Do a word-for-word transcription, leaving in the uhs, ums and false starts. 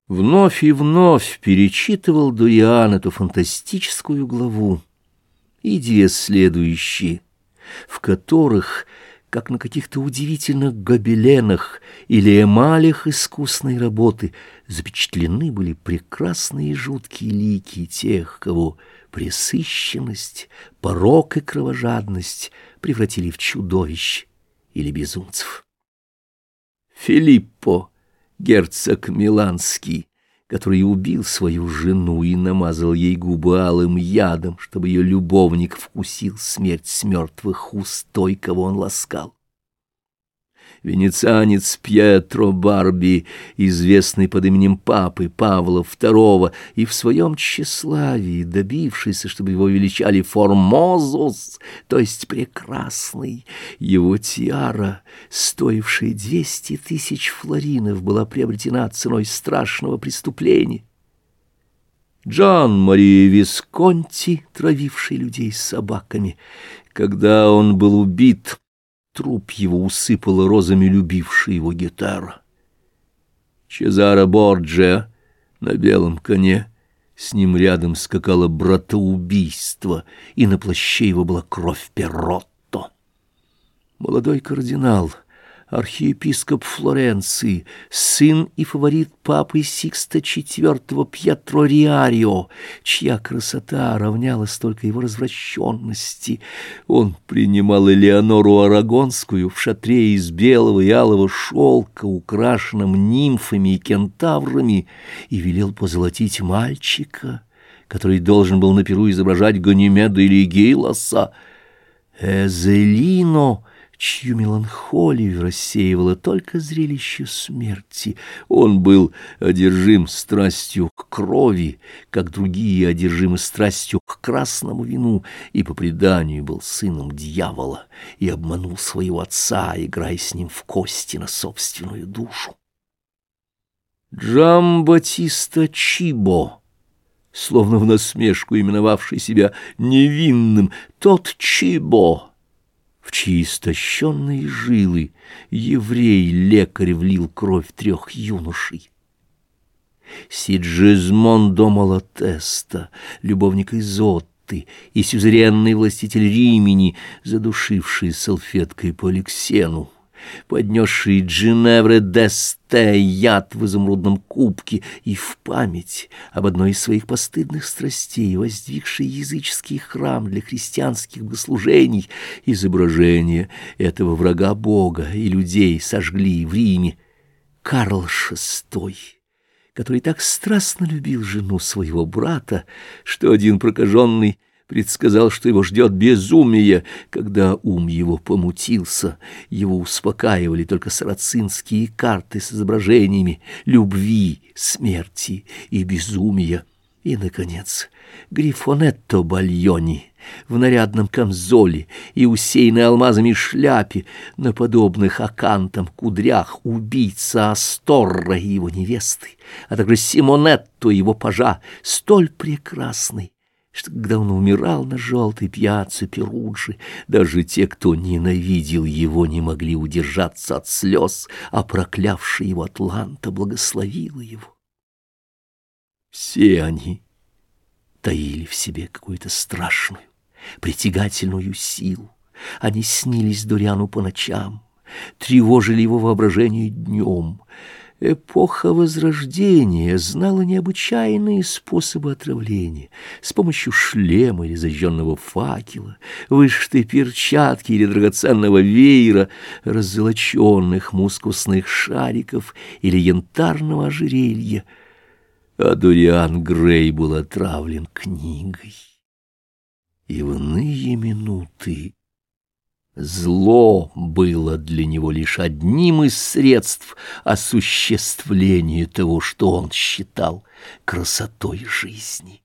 Вновь и вновь перечитывал Дориан эту фантастическую главу и две следующие, в которых, как на каких-то удивительных гобеленах или эмалях искусной работы, запечатлены были прекрасные и жуткие лики тех, кого пресыщенность, порок и кровожадность превратили в чудовищ или безумцев. Филиппо, герцог Миланский, который убил свою жену и намазал ей губы алым ядом, чтобы ее любовник вкусил смерть с мертвых уст той, кого он ласкал. Венецианец Пьетро Барби, известный под именем папы Павла второго, и в своем тщеславии добившийся, чтобы его величали Формозус, то есть прекрасный, его тиара, стоившая двести тысяч флоринов, была приобретена ценой страшного преступления. Джан Мария Висконти, травивший людей собаками, когда он был убит, труп его усыпала розами любившая его гитара. Чезаро Борджиа на белом коне, с ним рядом скакало братоубийство, и на плаще его была кровь Перотто. Молодой кардинал, архиепископ Флоренции, сын и фаворит папы Сикста четвёртого Пьетро Риарио, чья красота равнялась только его развращенности. Он принимал Элеонору Арагонскую в шатре из белого и алого шелка, украшенном нимфами и кентаврами, и велел позолотить мальчика, который должен был на пиру изображать Ганимеда или Гейлоса. Эзелино, чью меланхолию рассеивало только зрелище смерти. Он был одержим страстью к крови, как другие одержимы страстью к красному вину, и по преданию был сыном дьявола и обманул своего отца, играя с ним в кости на собственную душу. Джамбаттиста Чибо, словно в насмешку именовавший себя невинным, тот Чибо, в чьи истощенные жилы еврей-лекарь влил кровь трех юношей. Сиджизмондо Малатеста, любовник Изотты и сюзеренный властитель Римени, задушивший салфеткой Поликсену, поднесший Джиневре д'Есте яд в изумрудном кубке и в память об одной из своих постыдных страстей, воздвигший языческий храм для христианских богослужений, изображение этого врага Бога и людей сожгли в Риме. Карл шестой, который так страстно любил жену своего брата, что один прокаженный предсказал, что его ждет безумие. Когда ум его помутился, его успокаивали только сарацинские карты с изображениями любви, смерти и безумия. И, наконец, Грифонетто Бальони в нарядном камзоле и усеянной алмазами шляпе, на подобных акантам кудрях, убийца Асторра и его невесты, а также Симонетто и его пажа, столь прекрасный, что когда он умирал на желтой пьяце Перуджи, даже те, кто ненавидел его, не могли удержаться от слез, а проклявшая его Атланта благословила его. Все они таили в себе какую-то страшную, притягательную силу. Они снились Дориану по ночам, тревожили его воображение днем. Эпоха Возрождения знала необычайные способы отравления с помощью шлема или зажженного факела, вышитой перчатки или драгоценного веера, раззолоченных мускусных шариков или янтарного ожерелья. А Дориан Грей был отравлен книгой. И в иные минуты зло было для него лишь одним из средств осуществления того, что он считал красотой жизни.